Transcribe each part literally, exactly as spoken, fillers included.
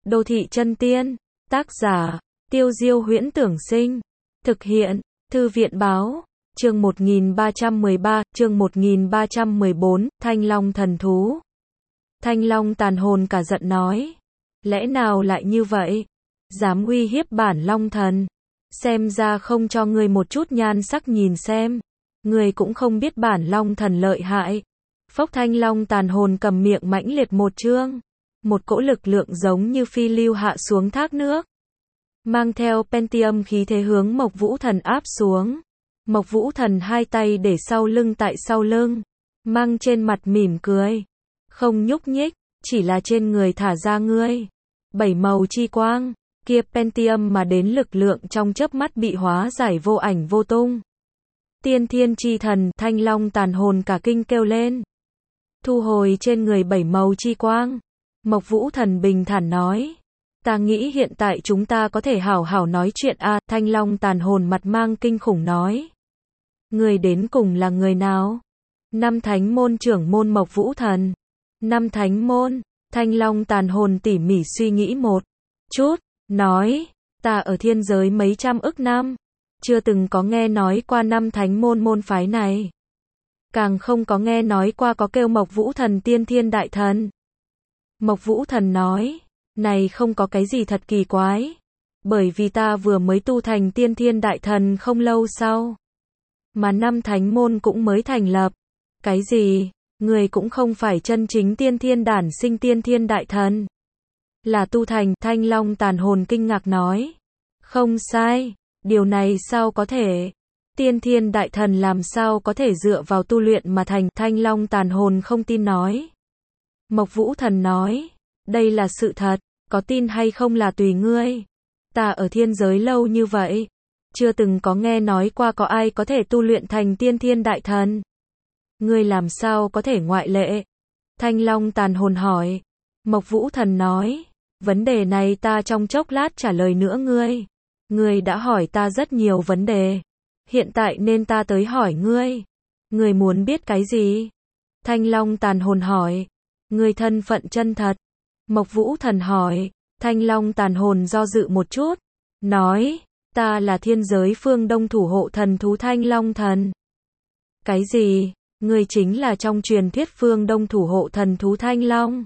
Đô thị chân tiên. Tác giả, Tiêu Diêu Huyễn Tưởng Sinh. Thực hiện, Thư viện Báo. Chương một nghìn ba trăm mười ba, chương một nghìn ba trăm mười bốn, Thanh Long thần thú. Thanh Long tàn hồn cả giận nói. Lẽ nào lại như vậy? Dám uy hiếp bản Long thần. Xem ra không cho ngươi một chút nhan sắc nhìn xem. Ngươi cũng không biết bản Long thần lợi hại. Phốc Thanh Long tàn hồn cầm miệng mãnh liệt một chương. Một cỗ lực lượng giống như phi lưu hạ xuống thác nước. Mang theo Pentium khí thế hướng Mộc Vũ Thần áp xuống. Mộc Vũ Thần hai tay để sau lưng tại sau lưng. Mang trên mặt mỉm cười. Không nhúc nhích, chỉ là trên người thả ra ngươi. Bảy màu chi quang, kia Pentium mà đến lực lượng trong chớp mắt bị hóa giải vô ảnh vô tung. Tiên thiên chi thần, Thanh Long tàn hồn cả kinh kêu lên. Thu hồi trên người bảy màu chi quang. Mộc Vũ Thần bình thản nói. Ta nghĩ hiện tại chúng ta có thể hảo hảo nói chuyện a. À, Thanh Long tàn hồn mặt mang kinh khủng nói. Người đến cùng là người nào? Năm thánh môn trưởng môn Mộc Vũ Thần. Năm thánh môn. Thanh Long tàn hồn tỉ mỉ suy nghĩ một chút, nói. Ta ở thiên giới mấy trăm ức năm. Chưa từng có nghe nói qua năm thánh môn môn phái này. Càng không có nghe nói qua có kêu Mộc Vũ Thần tiên thiên đại thần. Mộc Vũ Thần nói. Này không có cái gì thật kỳ quái. Bởi vì ta vừa mới tu thành tiên thiên đại thần không lâu sau. Mà năm thánh môn cũng mới thành lập. Cái gì? Người cũng không phải chân chính tiên thiên đản sinh tiên thiên đại thần. Là tu thành. Thanh Long tàn hồn kinh ngạc nói. Không sai. Điều này sao có thể? Tiên thiên đại thần làm sao có thể dựa vào tu luyện mà thành? Thanh Long tàn hồn không tin nói. Mộc Vũ Thần nói. Đây là sự thật. Có tin hay không là tùy ngươi. Ta ở thiên giới lâu như vậy. Chưa từng có nghe nói qua có ai có thể tu luyện thành tiên thiên đại thần. Ngươi làm sao có thể ngoại lệ? Thanh Long tàn hồn hỏi. Mộc Vũ Thần nói. Vấn đề này ta trong chốc lát trả lời nữa ngươi. Ngươi đã hỏi ta rất nhiều vấn đề. Hiện tại nên ta tới hỏi ngươi. Ngươi muốn biết cái gì? Thanh Long tàn hồn hỏi. Ngươi thân phận chân thật. Mộc Vũ Thần hỏi. Thanh Long tàn hồn do dự một chút. Nói. Ta là thiên giới phương Đông thủ hộ thần thú Thanh Long thần. Cái gì? Ngươi chính là trong truyền thuyết phương Đông thủ hộ thần thú Thanh Long.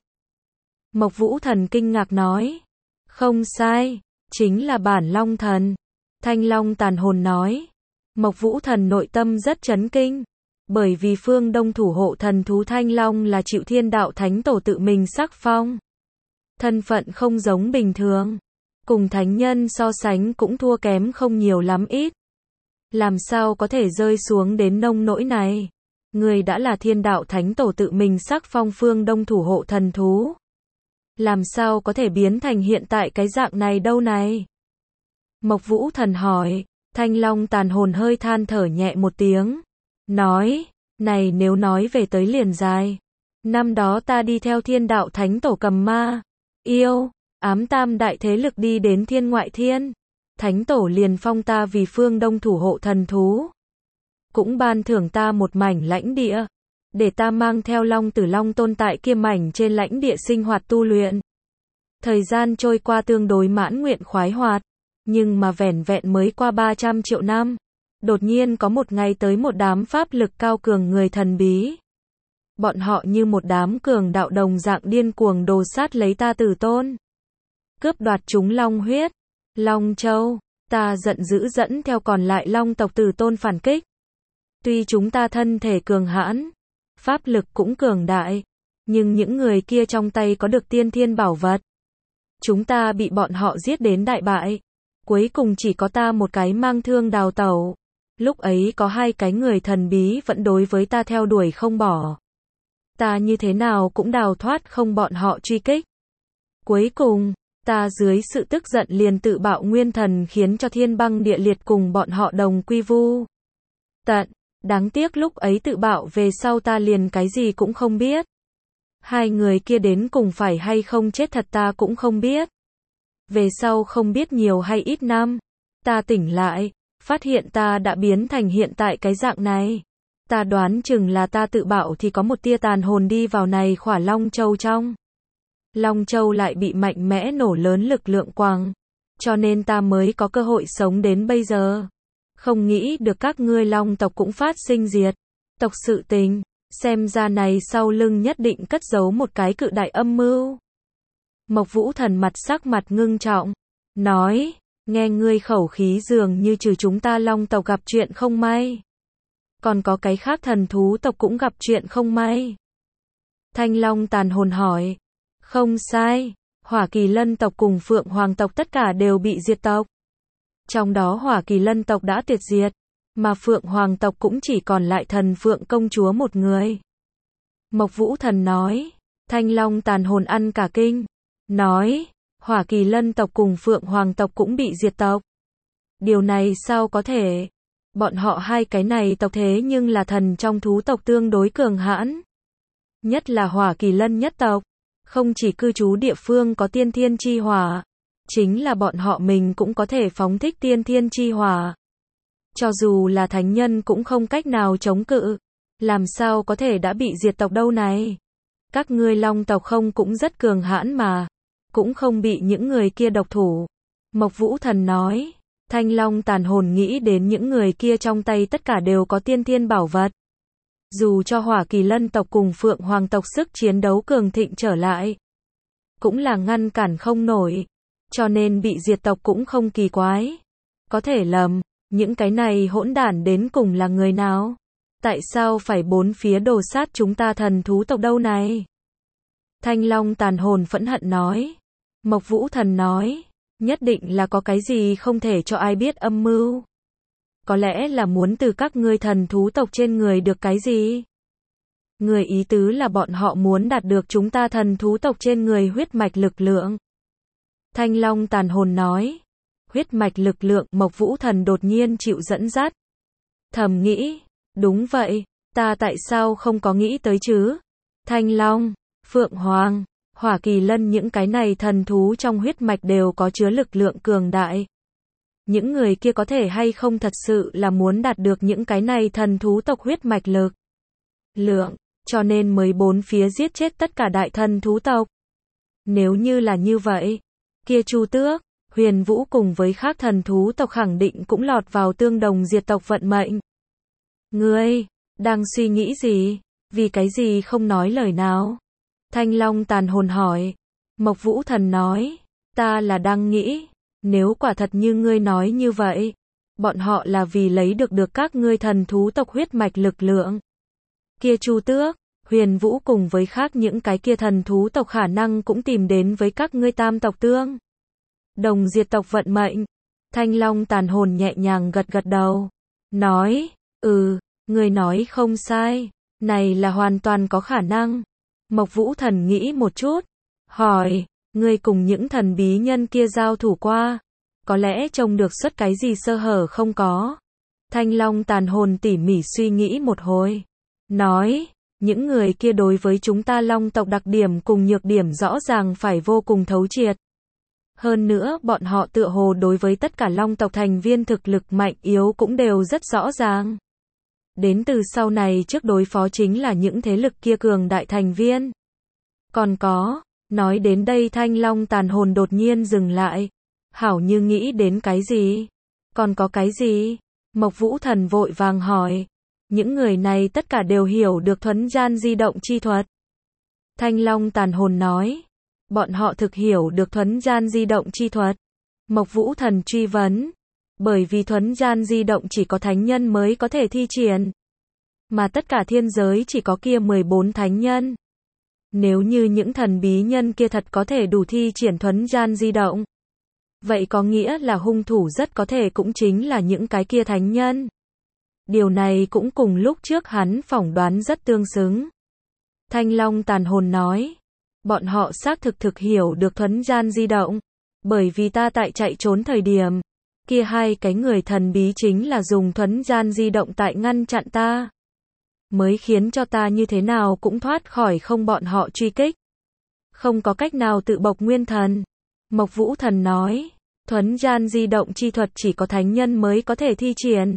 Mộc Vũ Thần kinh ngạc nói. Không sai. Chính là bản Long thần. Thanh Long tàn hồn nói. Mộc Vũ Thần nội tâm rất chấn kinh. Bởi vì phương Đông thủ hộ thần thú Thanh Long là chịu thiên đạo thánh tổ tự mình sắc phong. Thân phận không giống bình thường. Cùng thánh nhân so sánh cũng thua kém không nhiều lắm ít. Làm sao có thể rơi xuống đến nông nỗi này? Người đã là thiên đạo thánh tổ tự mình sắc phong phương Đông thủ hộ thần thú. Làm sao có thể biến thành hiện tại cái dạng này đâu này? Mộc Vũ Thần hỏi. Thanh Long tàn hồn hơi than thở nhẹ một tiếng. Nói. Này nếu nói về tới liền dài. Năm đó ta đi theo thiên đạo thánh tổ cầm ma. Yêu. Ám tam đại thế lực đi đến thiên ngoại thiên. Thánh tổ liền phong ta vì phương Đông thủ hộ thần thú. Cũng ban thưởng ta một mảnh lãnh địa. Để ta mang theo Long Tử Long Tôn tại kia mảnh trên lãnh địa sinh hoạt tu luyện. Thời gian trôi qua tương đối mãn nguyện khoái hoạt. Nhưng mà vẻn vẹn mới qua ba trăm triệu năm. Đột nhiên có một ngày tới một đám pháp lực cao cường người thần bí. Bọn họ như một đám cường đạo đồng dạng điên cuồng đồ sát lấy ta Tử Tôn. Cướp đoạt chúng Long huyết, Long Châu. Ta giận dữ dẫn theo còn lại Long tộc Tử Tôn phản kích. Tuy chúng ta thân thể cường hãn, pháp lực cũng cường đại, nhưng những người kia trong tay có được tiên thiên bảo vật. Chúng ta bị bọn họ giết đến đại bại. Cuối cùng chỉ có ta một cái mang thương đào tẩu. Lúc ấy có hai cái người thần bí vẫn đối với ta theo đuổi không bỏ. Ta như thế nào cũng đào thoát không bọn họ truy kích. Cuối cùng, ta dưới sự tức giận liền tự bạo nguyên thần khiến cho thiên băng địa liệt cùng bọn họ đồng quy vu tận. Đáng tiếc lúc ấy tự bạo về sau ta liền cái gì cũng không biết. Hai người kia đến cùng phải hay không chết thật ta cũng không biết. Về sau không biết nhiều hay ít năm, ta tỉnh lại, phát hiện ta đã biến thành hiện tại cái dạng này. Ta đoán chừng là ta tự bạo thì có một tia tàn hồn đi vào này khỏa Long Châu trong. Long Châu lại bị mạnh mẽ nổ lớn lực lượng quăng. Cho nên ta mới có cơ hội sống đến bây giờ. Không nghĩ được các ngươi Long tộc cũng phát sinh diệt tộc sự tình. Xem ra này sau lưng nhất định cất giấu một cái cự đại âm mưu. Mộc Vũ Thần mặt sắc mặt ngưng trọng. Nói, nghe ngươi khẩu khí dường như trừ chúng ta Long tộc gặp chuyện không may. Còn có cái khác thần thú tộc cũng gặp chuyện không may. Thanh Long tàn hồn hỏi. Không sai, Hỏa Kỳ Lân tộc cùng Phượng Hoàng tộc tất cả đều bị diệt tộc. Trong đó Hỏa Kỳ Lân tộc đã tuyệt diệt, mà Phượng Hoàng tộc cũng chỉ còn lại thần Phượng công chúa một người. Mộc Vũ Thần nói. Thanh Long tàn hồn ăn cả kinh. Nói, Hỏa Kỳ Lân tộc cùng Phượng Hoàng tộc cũng bị diệt tộc. Điều này sao có thể? Bọn họ hai cái này tộc thế nhưng là thần trong thú tộc tương đối cường hãn. Nhất là Hỏa Kỳ Lân nhất tộc. Không chỉ cư trú địa phương có tiên thiên chi hỏa. Chính là bọn họ mình cũng có thể phóng thích tiên thiên chi hỏa. Cho dù là thánh nhân cũng không cách nào chống cự. Làm sao có thể đã bị diệt tộc đâu này? Các ngươi Long tộc không cũng rất cường hãn mà. Cũng không bị những người kia độc thủ. Mộc Vũ Thần nói. Thanh Long tàn hồn nghĩ đến những người kia trong tay tất cả đều có tiên thiên bảo vật. Dù cho Hỏa Kỳ Lân tộc cùng Phượng Hoàng tộc sức chiến đấu cường thịnh trở lại, cũng là ngăn cản không nổi. Cho nên bị diệt tộc cũng không kỳ quái. Có thể lầm, những cái này hỗn đản đến cùng là người nào? Tại sao phải bốn phía đồ sát chúng ta thần thú tộc đâu này? Thanh Long tàn hồn phẫn hận nói. Mộc Vũ Thần nói. Nhất định là có cái gì không thể cho ai biết âm mưu. Có lẽ là muốn từ các ngươi thần thú tộc trên người được cái gì? Người ý tứ là bọn họ muốn đạt được chúng ta thần thú tộc trên người huyết mạch lực lượng. Thanh Long tàn hồn nói. Huyết mạch lực lượng. Mộc Vũ Thần đột nhiên chịu dẫn dắt. Thầm nghĩ. Đúng vậy. Ta tại sao không có nghĩ tới chứ? Thanh Long, Phượng Hoàng, Hỏa Kỳ Lân những cái này thần thú trong huyết mạch đều có chứa lực lượng cường đại. Những người kia có thể hay không thật sự là muốn đạt được những cái này thần thú tộc huyết mạch lực lượng, cho nên mới bốn phía giết chết tất cả đại thần thú tộc. Nếu như là như vậy, kia Chu Tước, Huyền Vũ cùng với khác thần thú tộc khẳng định cũng lọt vào tương đồng diệt tộc vận mệnh. Ngươi, đang suy nghĩ gì? Vì cái gì không nói lời nào? Thanh Long tàn hồn hỏi. Mộc Vũ Thần nói. Ta là đang nghĩ, nếu quả thật như ngươi nói như vậy, bọn họ là vì lấy được được các ngươi thần thú tộc huyết mạch lực lượng. Kia Chu Tước, Huyền Vũ cùng với khác những cái kia thần thú tộc khả năng cũng tìm đến với các ngươi tam tộc tương đồng diệt tộc vận mệnh. Thanh Long tàn hồn nhẹ nhàng gật gật đầu. Nói, ừ, ngươi nói không sai, này là hoàn toàn có khả năng. Mộc Vũ Thần nghĩ một chút, hỏi, ngươi cùng những thần bí nhân kia giao thủ qua, có lẽ trông được xuất cái gì sơ hở không có? Thanh Long tàn hồn tỉ mỉ suy nghĩ một hồi, nói, những người kia đối với chúng ta Long tộc đặc điểm cùng nhược điểm rõ ràng phải vô cùng thấu triệt. Hơn nữa, bọn họ tựa hồ đối với tất cả Long tộc thành viên thực lực mạnh yếu cũng đều rất rõ ràng. Đến từ sau này trước đối phó chính là những thế lực kia cường đại thành viên. Còn có, nói đến đây Thanh Long tàn hồn đột nhiên dừng lại. Hảo như nghĩ đến cái gì? Còn có cái gì? Mộc Vũ Thần vội vàng hỏi. Những người này tất cả đều hiểu được thuấn gian di động chi thuật. Thanh Long tàn hồn nói. Bọn họ thực hiểu được thuấn gian di động chi thuật. Mộc Vũ Thần truy vấn. Bởi vì thuấn gian di động chỉ có thánh nhân mới có thể thi triển. Mà tất cả thiên giới chỉ có kia mười bốn thánh nhân. Nếu như những thần bí nhân kia thật có thể đủ thi triển thuấn gian di động, vậy có nghĩa là hung thủ rất có thể cũng chính là những cái kia thánh nhân. Điều này cũng cùng lúc trước hắn phỏng đoán rất tương xứng. Thanh Long tàn hồn nói, bọn họ xác thực thực hiểu được thuấn gian di động, bởi vì ta tại chạy trốn thời điểm, kia hai cái người thần bí chính là dùng thuấn gian di động tại ngăn chặn ta, mới khiến cho ta như thế nào cũng thoát khỏi không bọn họ truy kích. Không có cách nào tự bộc nguyên thần. Mộc Vũ Thần nói, thuấn gian di động chi thuật chỉ có thánh nhân mới có thể thi triển.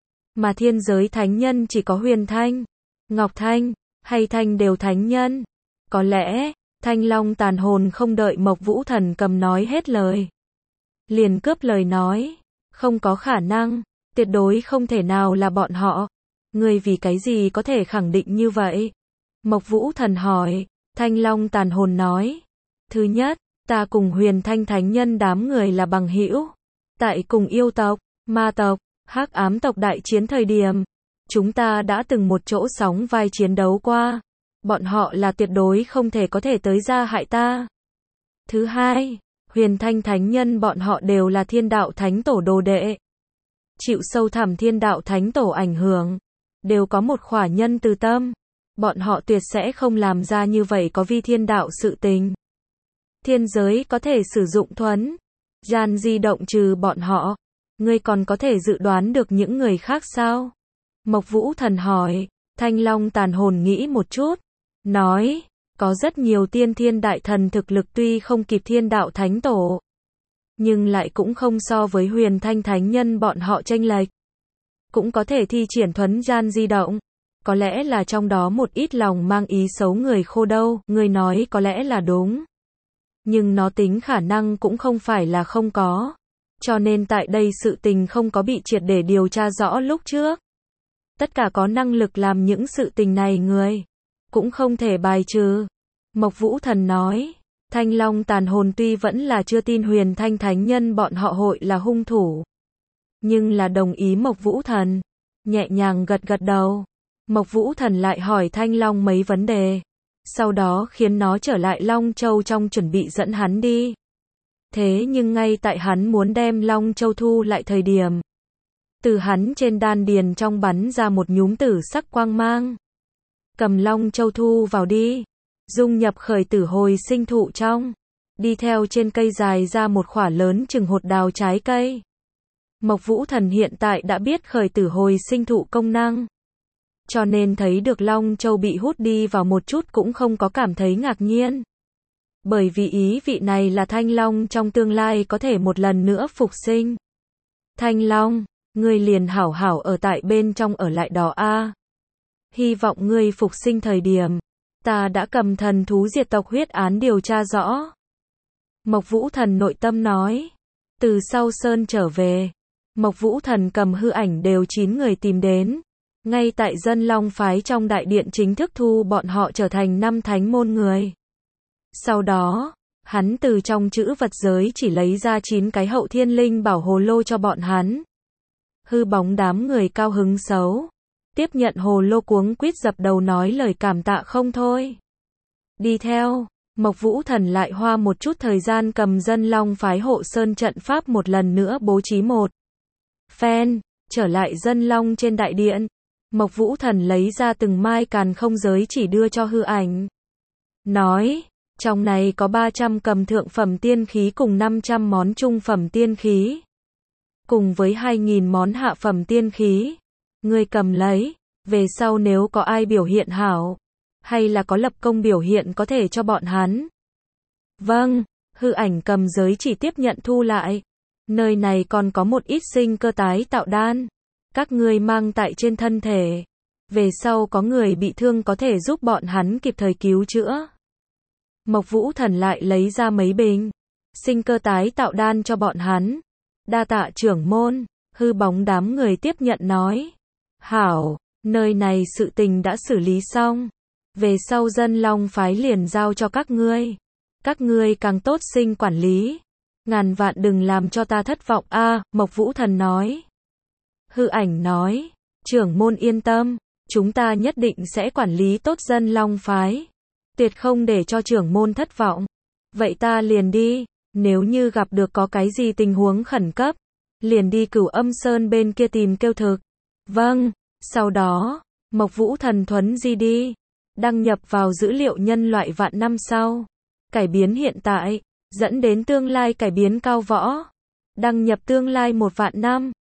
Mà thiên giới thánh nhân chỉ có Huyền Thanh, Ngọc Thanh, hay Thanh đều thánh nhân. Có lẽ, Thanh Long tàn hồn không đợi Mộc Vũ Thần cầm nói hết lời. Liền cướp lời nói. Không có khả năng, tuyệt đối không thể nào là bọn họ. Ngươi vì cái gì có thể khẳng định như vậy? Mộc Vũ Thần hỏi. Thanh Long tàn hồn nói. Thứ nhất, ta cùng Huyền Thanh Thánh Nhân đám người là bằng hữu. Tại cùng yêu tộc, ma tộc, hắc ám tộc đại chiến thời điểm, chúng ta đã từng một chỗ sóng vai chiến đấu qua. Bọn họ là tuyệt đối không thể có thể tới ra hại ta. Thứ hai, Huyền Thanh Thánh Nhân bọn họ đều là Thiên Đạo Thánh Tổ đồ đệ. Chịu sâu thẳm Thiên Đạo Thánh Tổ ảnh hưởng, đều có một khỏa nhân từ tâm. Bọn họ tuyệt sẽ không làm ra như vậy có vi thiên đạo sự tình. Thiên giới có thể sử dụng thuấn gian di động trừ bọn họ. Ngươi còn có thể dự đoán được những người khác sao? Mộc Vũ Thần hỏi. Thanh Long tàn hồn nghĩ một chút. Nói, có rất nhiều tiên thiên đại thần thực lực tuy không kịp Thiên Đạo Thánh Tổ, nhưng lại cũng không so với Huyền Thanh Thánh Nhân bọn họ chênh lệch. Cũng có thể thi triển thuấn gian di động. Có lẽ là trong đó một ít lòng mang ý xấu người khô đâu, người nói có lẽ là đúng. Nhưng nó tính khả năng cũng không phải là không có. Cho nên tại đây sự tình không có bị triệt để điều tra rõ lúc trước. Tất cả có năng lực làm những sự tình này người, cũng không thể bài trừ. Mộc Vũ Thần nói. Thanh Long tàn hồn tuy vẫn là chưa tin Huyền Thanh Thánh Nhân bọn họ hội là hung thủ, nhưng là đồng ý Mộc Vũ Thần. Nhẹ nhàng gật gật đầu. Mộc Vũ Thần lại hỏi Thanh Long mấy vấn đề. Sau đó khiến nó trở lại Long Châu trong chuẩn bị dẫn hắn đi. Thế nhưng ngay tại hắn muốn đem Long Châu thu lại thời điểm, từ hắn trên đan điền trong bắn ra một nhúm tử sắc quang mang. Cầm Long Châu thu vào đi. Dung nhập khởi tử hồi sinh thụ trong. Đi theo trên cây dài ra một khỏa lớn chừng hột đào trái cây. Mộc Vũ Thần hiện tại đã biết khởi tử hồi sinh thụ công năng. Cho nên thấy được Long Châu bị hút đi vào một chút cũng không có cảm thấy ngạc nhiên. Bởi vì ý vị này là Thanh Long trong tương lai có thể một lần nữa phục sinh. Thanh Long, ngươi liền hảo hảo ở tại bên trong ở lại đó a. Hy vọng ngươi phục sinh thời điểm, ta đã cầm thần thú diệt tộc huyết án điều tra rõ. Mộc Vũ Thần nội tâm nói. Từ sau sơn trở về, Mộc Vũ Thần cầm hư ảnh đều chín người tìm đến. Ngay tại Dân Long phái trong đại điện chính thức thu bọn họ trở thành năm thánh môn người. Sau đó, hắn từ trong chữ vật giới chỉ lấy ra chín cái hậu thiên linh bảo hồ lô cho bọn hắn. Hư bóng đám người cao hứng xấu. Tiếp nhận hồ lô cuống quýt dập đầu nói lời cảm tạ không thôi. Đi theo, Mộc Vũ Thần lại hoa một chút thời gian cầm Dân Long phái hộ sơn trận pháp một lần nữa bố trí một phen, trở lại Dân Long trên đại điện. Mộc Vũ Thần lấy ra từng mai càn không giới chỉ đưa cho hư ảnh. Nói, trong này có ba trăm cầm thượng phẩm tiên khí cùng năm trăm món trung phẩm tiên khí. Cùng với hai nghìn món hạ phẩm tiên khí. Ngươi cầm lấy, về sau nếu có ai biểu hiện hảo, hay là có lập công biểu hiện có thể cho bọn hắn. Vâng, hư ảnh cầm giới chỉ tiếp nhận thu lại. Nơi này còn có một ít sinh cơ tái tạo đan. Các ngươi mang tại trên thân thể. Về sau có người bị thương có thể giúp bọn hắn kịp thời cứu chữa. Mộc Vũ Thần lại lấy ra mấy bình sinh cơ tái tạo đan cho bọn hắn. Đa tạ trưởng môn. Hư bóng đám người tiếp nhận nói. Hảo, nơi này sự tình đã xử lý xong. Về sau Dân Long phái liền giao cho các ngươi. Các ngươi càng tốt sinh quản lý. Ngàn vạn đừng làm cho ta thất vọng a. À, Mộc Vũ Thần nói. Hư ảnh nói. Trưởng môn yên tâm. Chúng ta nhất định sẽ quản lý tốt Dân Long phái. Tuyệt không để cho trưởng môn thất vọng. Vậy ta liền đi. Nếu như gặp được có cái gì tình huống khẩn cấp, liền đi Cửu Âm Sơn bên kia tìm kêu thực. Vâng. Sau đó, Mộc Vũ Thần thuấn di đi. Đăng nhập vào dữ liệu nhân loại vạn năm sau. Cải biến hiện tại, dẫn đến tương lai cải biến cao võ. Đăng nhập tương lai một vạn năm.